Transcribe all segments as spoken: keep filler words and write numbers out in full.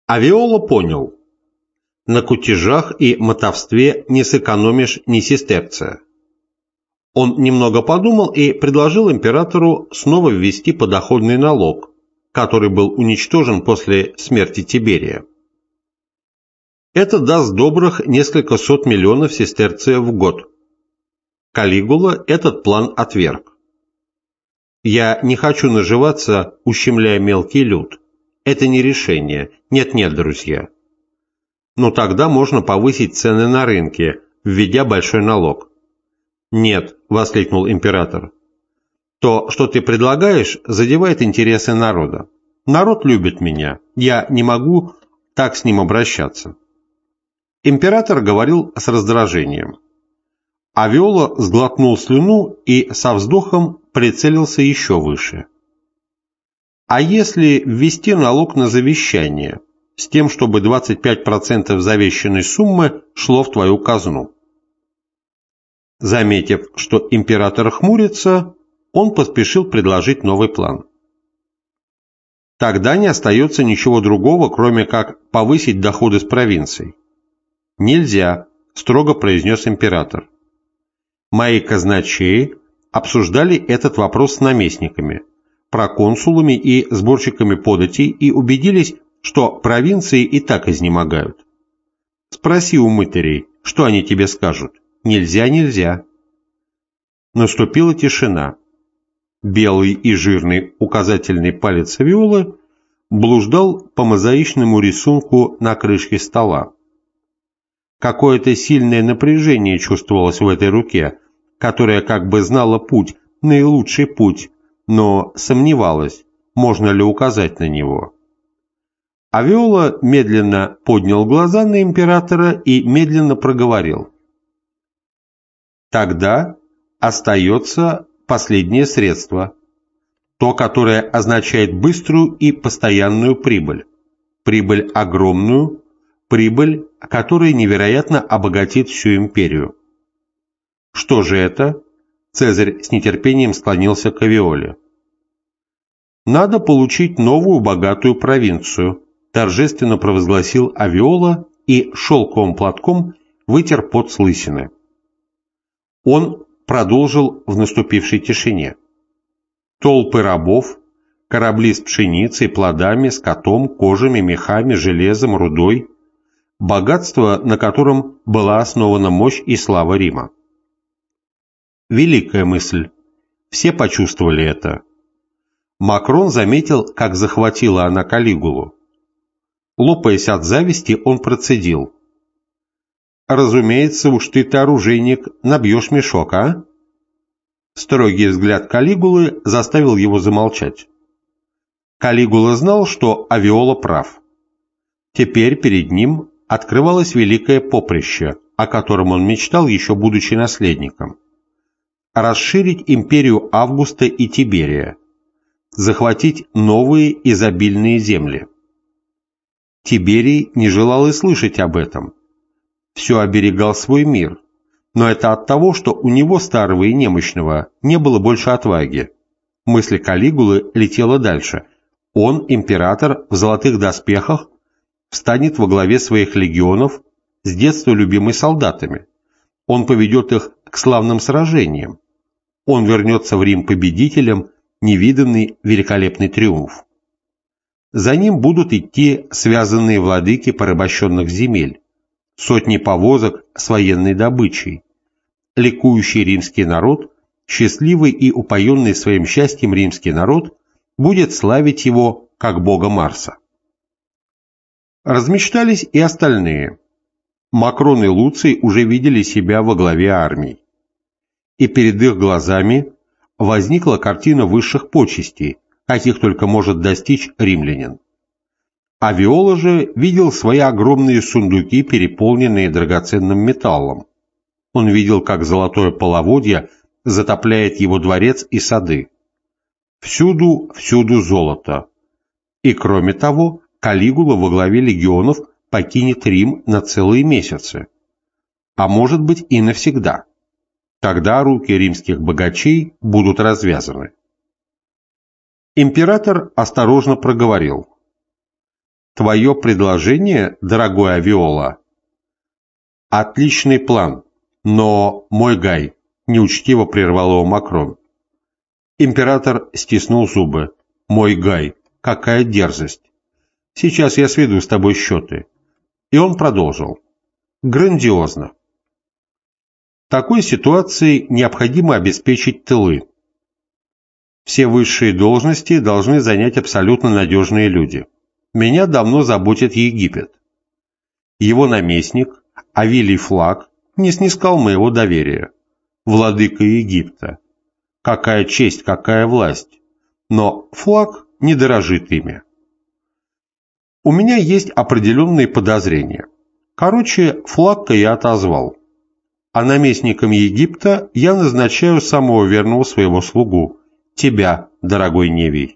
А Виола понял: на кутежах и мотовстве не сэкономишь ни сестерция. Он немного подумал и предложил императору снова ввести подоходный налог, который был уничтожен после смерти Тиберия. Это даст добрых несколько сот миллионов сестерциев в год. Калигула этот план отверг. «Я не хочу наживаться, ущемляя мелкий люд. Это не решение. Нет-нет, друзья. Но тогда можно повысить цены на рынке, введя большой налог». «Нет», — воскликнул император. «То, что ты предлагаешь, задевает интересы народа. Народ любит меня. Я не могу так с ним обращаться». Император говорил с раздражением. А Виола сглотнул слюну и со вздохом прицелился еще выше. «А если ввести налог на завещание, с тем, чтобы двадцать пять процентов завещанной суммы шло в твою казну?» Заметив, что император хмурится, он поспешил предложить новый план. «Тогда не остается ничего другого, кроме как повысить доходы с провинций». «Нельзя», – строго произнес император. «Мои казначеи обсуждали этот вопрос с наместниками, проконсулами и сборщиками податей и убедились, что провинции и так изнемогают. Спроси у мытарей, что они тебе скажут. Нельзя, нельзя». Наступила тишина. Белый и жирный указательный палец Виолы блуждал по мозаичному рисунку на крышке стола. Какое-то сильное напряжение чувствовалось в этой руке, которая как бы знала путь, наилучший путь, но сомневалась, можно ли указать на него. А Виола медленно поднял глаза на императора и медленно проговорил: «Тогда остается последнее средство, то, которое означает быструю и постоянную прибыль, прибыль огромную, прибыль, которая невероятно обогатит всю империю». «Что же это?» Цезарь с нетерпением склонился к Виоле. «Надо получить новую богатую провинцию», торжественно провозгласил Авиола и шелковым платком вытер пот с лысины. Он продолжил в наступившей тишине. Толпы рабов, корабли с пшеницей, плодами, скотом, кожами, мехами, железом, рудой, богатство, на котором была основана мощь и слава Рима. Великая мысль. Все почувствовали это. Макрон заметил, как захватила она Калигулу. Лопаясь от зависти, он процедил: «Разумеется, уж ты-то, оружейник, набьешь мешок, а?» Строгий взгляд Калигулы заставил его замолчать. Калигула знал, что Авиола прав. Теперь перед ним открывалось великое поприще, о котором он мечтал, еще будучи наследником. Расширить империю Августа и Тиберия, захватить новые изобильные земли. Тиберий не желал и слышать об этом. Все оберегал свой мир, но это от того, что у него, старого и немощного, не было больше отваги. Мысль Калигулы летела дальше. Он, император в золотых доспехах, встанет во главе своих легионов, с детства любимый солдатами. Он поведет их к славным сражениям. Он вернется в Рим победителем, невиданный великолепный триумф. За ним будут идти связанные владыки порабощенных земель, сотни повозок с военной добычей. Ликующий римский народ, счастливый и упоенный своим счастьем римский народ, будет славить его как бога Марса. Размечтались и остальные. Макрон и Луций уже видели себя во главе армий. И перед их глазами возникла картина высших почестей, каких только может достичь римлянин. А Виола же видел свои огромные сундуки, переполненные драгоценным металлом. Он видел, как золотое половодье затопляет его дворец и сады. Всюду, всюду золото. И кроме того, Калигула во главе легионов покинет Рим на целые месяцы. А может быть и навсегда. Тогда руки римских богачей будут развязаны. Император осторожно проговорил: Твое предложение, дорогой Авиола? Отличный план, но, мой Гай, неучтиво прервал его Макрон. Император стиснул зубы. Мой Гай, какая дерзость. Сейчас я сведу с тобой счеты. И он продолжил. Грандиозно. В такой ситуации необходимо обеспечить тылы. Все высшие должности должны занять абсолютно надежные люди. Меня давно заботит Египет. Его наместник, Авилий Флаг, не снискал моего доверия. Владыка Египта. Какая честь, какая власть. Но Флаг не дорожит ими. У меня есть определенные подозрения. Короче, Флага я отозвал. А наместником Египта я назначаю самого верного своего слугу, тебя, дорогой Невий.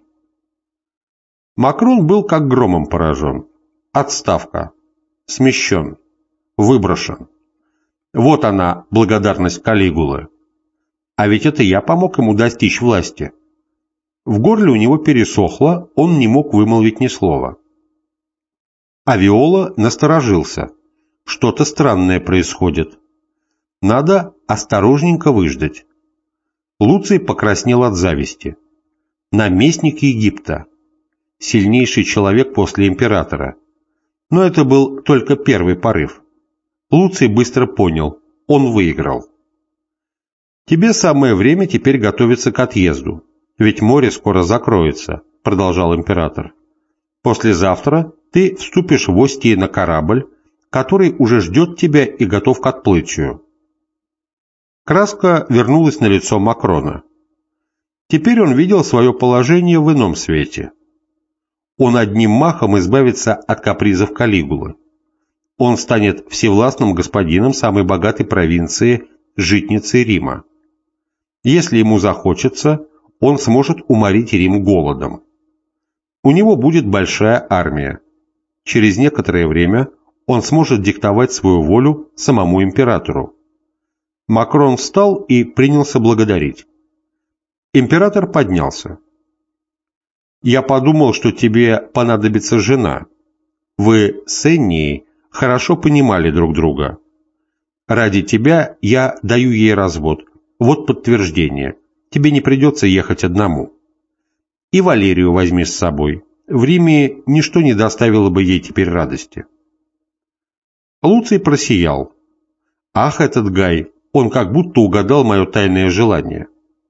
Макрон был как громом поражен. Отставка. Смещен. Выброшен. Вот она, благодарность Калигулы. А ведь это я помог ему достичь власти. В горле у него пересохло, он не мог вымолвить ни слова. Авиола насторожился. Что-то странное происходит. Надо осторожненько выждать. Луций покраснел от зависти. Наместник Египта. Сильнейший человек после императора. Но это был только первый порыв. Луций быстро понял. Он выиграл. «Тебе самое время теперь готовиться к отъезду. Ведь море скоро закроется», — продолжал император. «Послезавтра ты вступишь в Остии на корабль, который уже ждет тебя и готов к отплытию». Краска вернулась на лицо Макрона. Теперь он видел свое положение в ином свете. Он одним махом избавится от капризов Калигулы. Он станет всевластным господином самой богатой провинции, житницы Рима. Если ему захочется, он сможет уморить Рим голодом. У него будет большая армия. Через некоторое время он сможет диктовать свою волю самому императору. Макрон встал и принялся благодарить. Император поднялся. «Я подумал, что тебе понадобится жена. Вы с Эннией хорошо понимали друг друга. Ради тебя я даю ей развод. Вот подтверждение. Тебе не придется ехать одному. И Валерию возьми с собой. В Риме ничто не доставило бы ей теперь радости». Луций просиял. «Ах, этот Гай! Он как будто угадал мое тайное желание».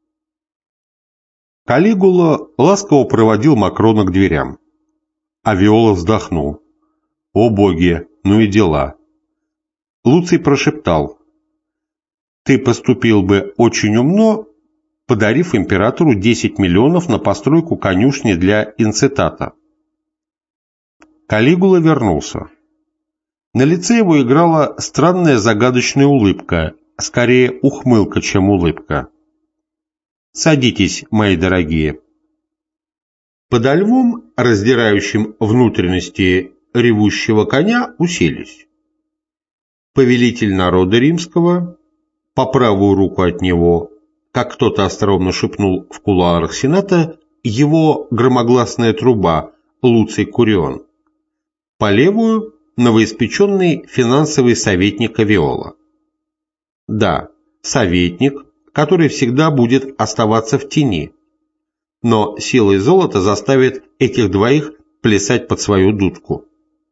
Калигула ласково проводил Макрона к дверям. Авиола вздохнул. «О боги, ну и дела!» Луций прошептал. «Ты поступил бы очень умно, подарив императору десять миллионов на постройку конюшни для инцитата». Калигула вернулся. На лице его играла странная загадочная улыбка, скорее ухмылка, чем улыбка. «Садитесь, мои дорогие». Подо львом, раздирающим внутренности ревущего коня, уселись. Повелитель народа римского, по правую руку от него, как кто-то остроумно шепнул в кулуарах Сената, его громогласная труба Луций Курион, по левую – новоиспеченный финансовый советник Авиола. Да, советник, который всегда будет оставаться в тени, но силой золота заставит этих двоих плясать под свою дудку.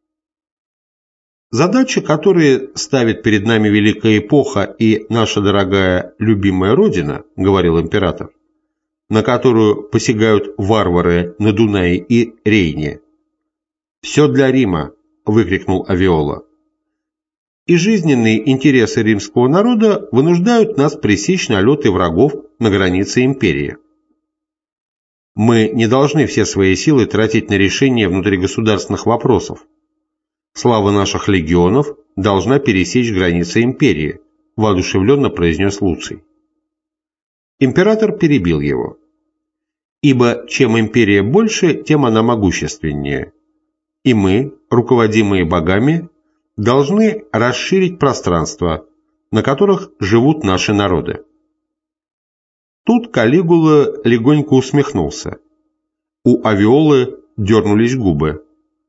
Задачи, которые ставит перед нами великая эпоха и наша дорогая любимая Родина, говорил император, на которую посягают варвары на Дунае и Рейне. «Все для Рима», — выкрикнул Авиола. «И жизненные интересы римского народа вынуждают нас пресечь налеты врагов на границе империи. Мы не должны все свои силы тратить на решение внутригосударственных вопросов. Слава наших легионов должна пересечь границы империи», – воодушевленно произнес Луций. Император перебил его. «Ибо чем империя больше, тем она могущественнее. И мы, руководимые богами, должны расширить пространство, на которых живут наши народы». Тут Калигула легонько усмехнулся. У Авиолы дернулись губы.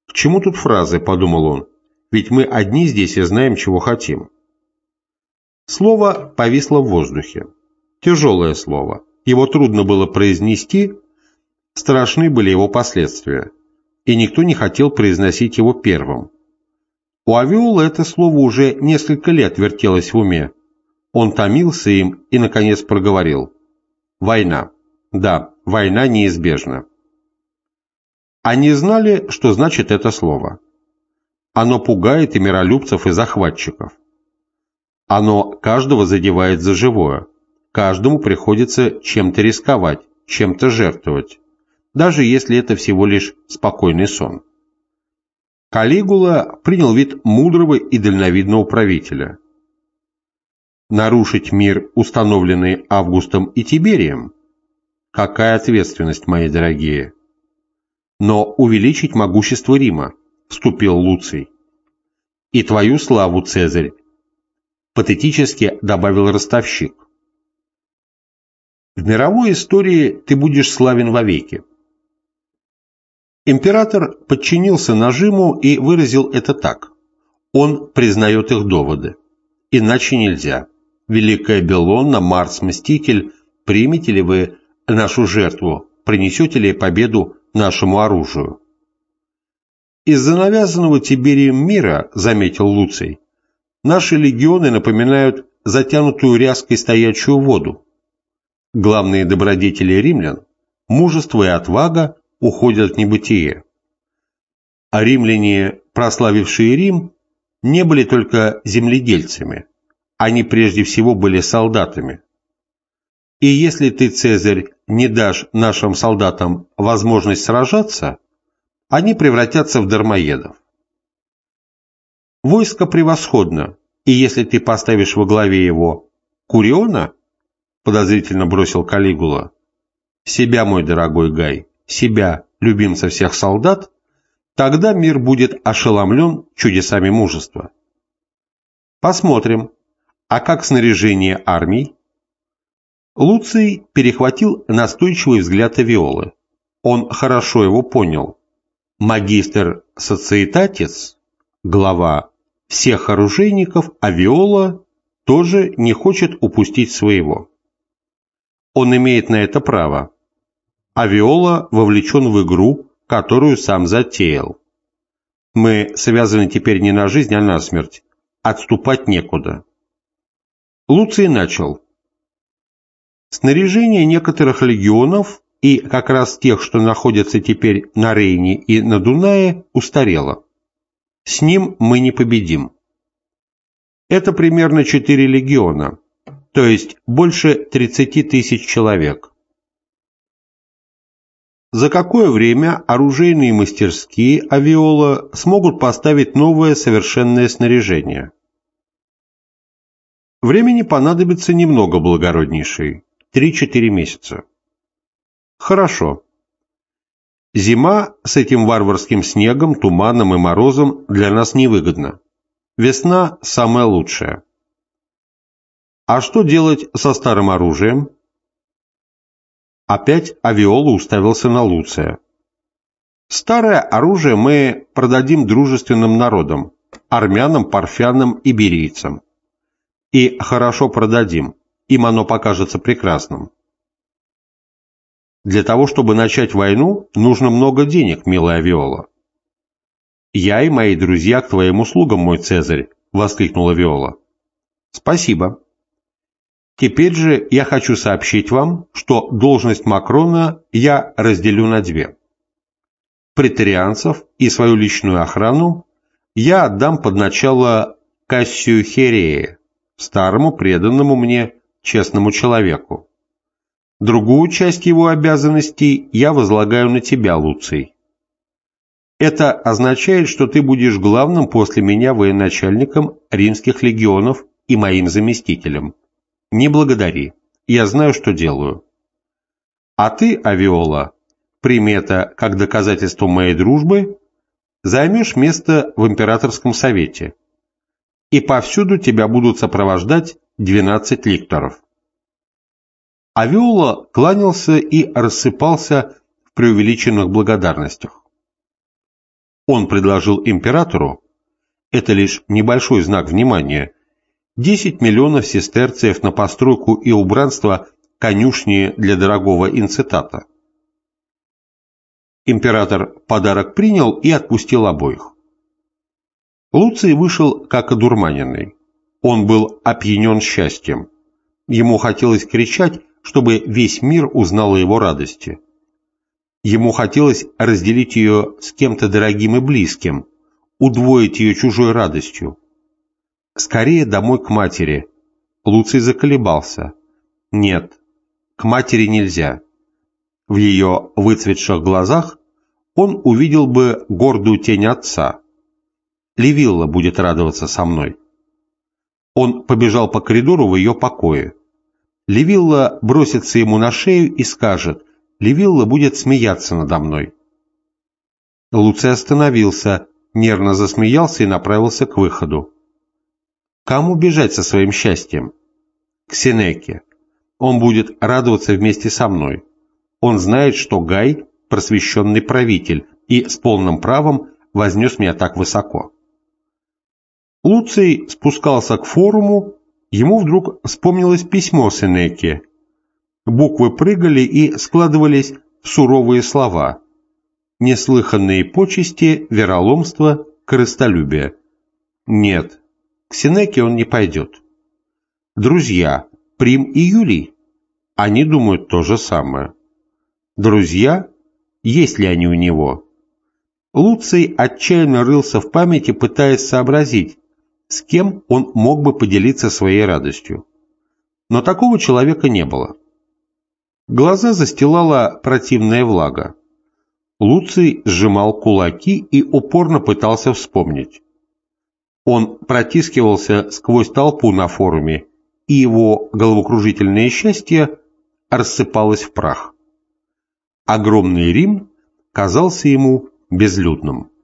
К чему тут фразы, подумал он, ведь мы одни здесь и знаем, чего хотим. Слово повисло в воздухе. Тяжелое слово. Его трудно было произнести, страшны были его последствия, и никто не хотел произносить его первым. У Авиолы это слово уже несколько лет вертелось в уме. Он томился им и, наконец, проговорил. Война. Да, война неизбежна. Они знали, что значит это слово. Оно пугает и миролюбцев, и захватчиков. Оно каждого задевает за живое. Каждому приходится чем-то рисковать, чем-то жертвовать, даже если это всего лишь спокойный сон. Калигула принял вид мудрого и дальновидного правителя. Нарушить мир, установленный Августом и Тиберием? Какая ответственность, мои дорогие! Но увеличить могущество Рима, вступил Луций. И твою славу, Цезарь, патетически добавил ростовщик. В мировой истории ты будешь славен вовеки. Император подчинился нажиму и выразил это так. Он признает их доводы. Иначе нельзя. Великая Беллона, Марс-Мститель, примете ли вы нашу жертву, принесете ли победу нашему оружию? Из-за навязанного Тиберием мира, заметил Луций, наши легионы напоминают затянутую ряской стоячую воду. Главные добродетели римлян, мужество и отвага, уходят в небытие. А римляне, прославившие Рим, не были только земледельцами, они прежде всего были солдатами. И если ты, Цезарь, не дашь нашим солдатам возможность сражаться, они превратятся в дармоедов. Войско превосходно, и если ты поставишь во главе его Куриона, подозрительно бросил Калигула, себя, мой дорогой Гай, себя, любимца всех солдат, тогда мир будет ошеломлен чудесами мужества. Посмотрим, а как снаряжение армий? Луций перехватил настойчивый взгляд Авиолы. Он хорошо его понял. Магистр Социетатис, глава всех оружейников, Авиола тоже не хочет упустить своего. Он имеет на это право. Авиола вовлечен в игру, которую сам затеял. Мы связаны теперь не на жизнь, а на смерть. Отступать некуда. Луций начал. Снаряжение некоторых легионов, и как раз тех, что находятся теперь на Рейне и на Дунае, устарело. С ним мы не победим. Это примерно четыре легиона, то есть больше тридцати тысяч человек. За какое время оружейные мастерские Авиола смогут поставить новое совершенное снаряжение? Времени понадобится немного, благороднейший, три-четыре месяца. Хорошо. Зима с этим варварским снегом, туманом и морозом для нас невыгодна. Весна самая лучшая. А что делать со старым оружием? Опять Авиола уставился на Луция. Старое оружие мы продадим дружественным народам, армянам, парфянам, иберийцам. И хорошо продадим, им оно покажется прекрасным. Для того, чтобы начать войну, нужно много денег, милая Авиола. Я и мои друзья к твоим услугам, мой Цезарь, воскликнула Авиола. Спасибо. Теперь же я хочу сообщить вам, что должность Макрона я разделю на две. Преторианцев и свою личную охрану я отдам под начало Кассию Херея, старому преданному мне честному человеку. Другую часть его обязанностей я возлагаю на тебя, Луций. Это означает, что ты будешь главным после меня военачальником римских легионов и моим заместителем. Не благодари, я знаю, что делаю. А ты, Авиола, прими это как доказательство моей дружбы, займешь место в императорском совете, и повсюду тебя будут сопровождать двенадцать ликторов. Авиола кланялся и рассыпался в преувеличенных благодарностях. Он предложил императору, это лишь небольшой знак внимания, десять миллионов сестерциев на постройку и убранство конюшни для дорогого инцитата. Император подарок принял и отпустил обоих. Луций вышел как одурманенный. Он был опьянен счастьем. Ему хотелось кричать, чтобы весь мир узнал о его радости. Ему хотелось разделить ее с кем-то дорогим и близким, удвоить ее чужой радостью. Скорее домой к матери. Луций заколебался. Нет, к матери нельзя. В ее выцветших глазах он увидел бы гордую тень отца. Ливилла будет радоваться со мной. Он побежал по коридору в ее покое. Ливилла бросится ему на шею и скажет: «Ливилла будет смеяться надо мной». Луций остановился, нервно засмеялся и направился к выходу. Кому бежать со своим счастьем? К Сенеке. Он будет радоваться вместе со мной. Он знает, что Гай – просвещенный правитель и с полным правом вознес меня так высоко. Луций спускался к форуму, ему вдруг вспомнилось письмо Сенеке. Буквы прыгали и складывались в суровые слова. Неслыханные почести, вероломство, корыстолюбие. Нет, к Сенеке он не пойдет. Друзья, Прим и Юлий, они думают то же самое. Друзья, есть ли они у него? Луций отчаянно рылся в памяти, пытаясь сообразить, с кем он мог бы поделиться своей радостью. Но такого человека не было. Глаза застилала противная влага. Луций сжимал кулаки и упорно пытался вспомнить. Он протискивался сквозь толпу на форуме, и его головокружительное счастье рассыпалось в прах. Огромный Рим казался ему безлюдным.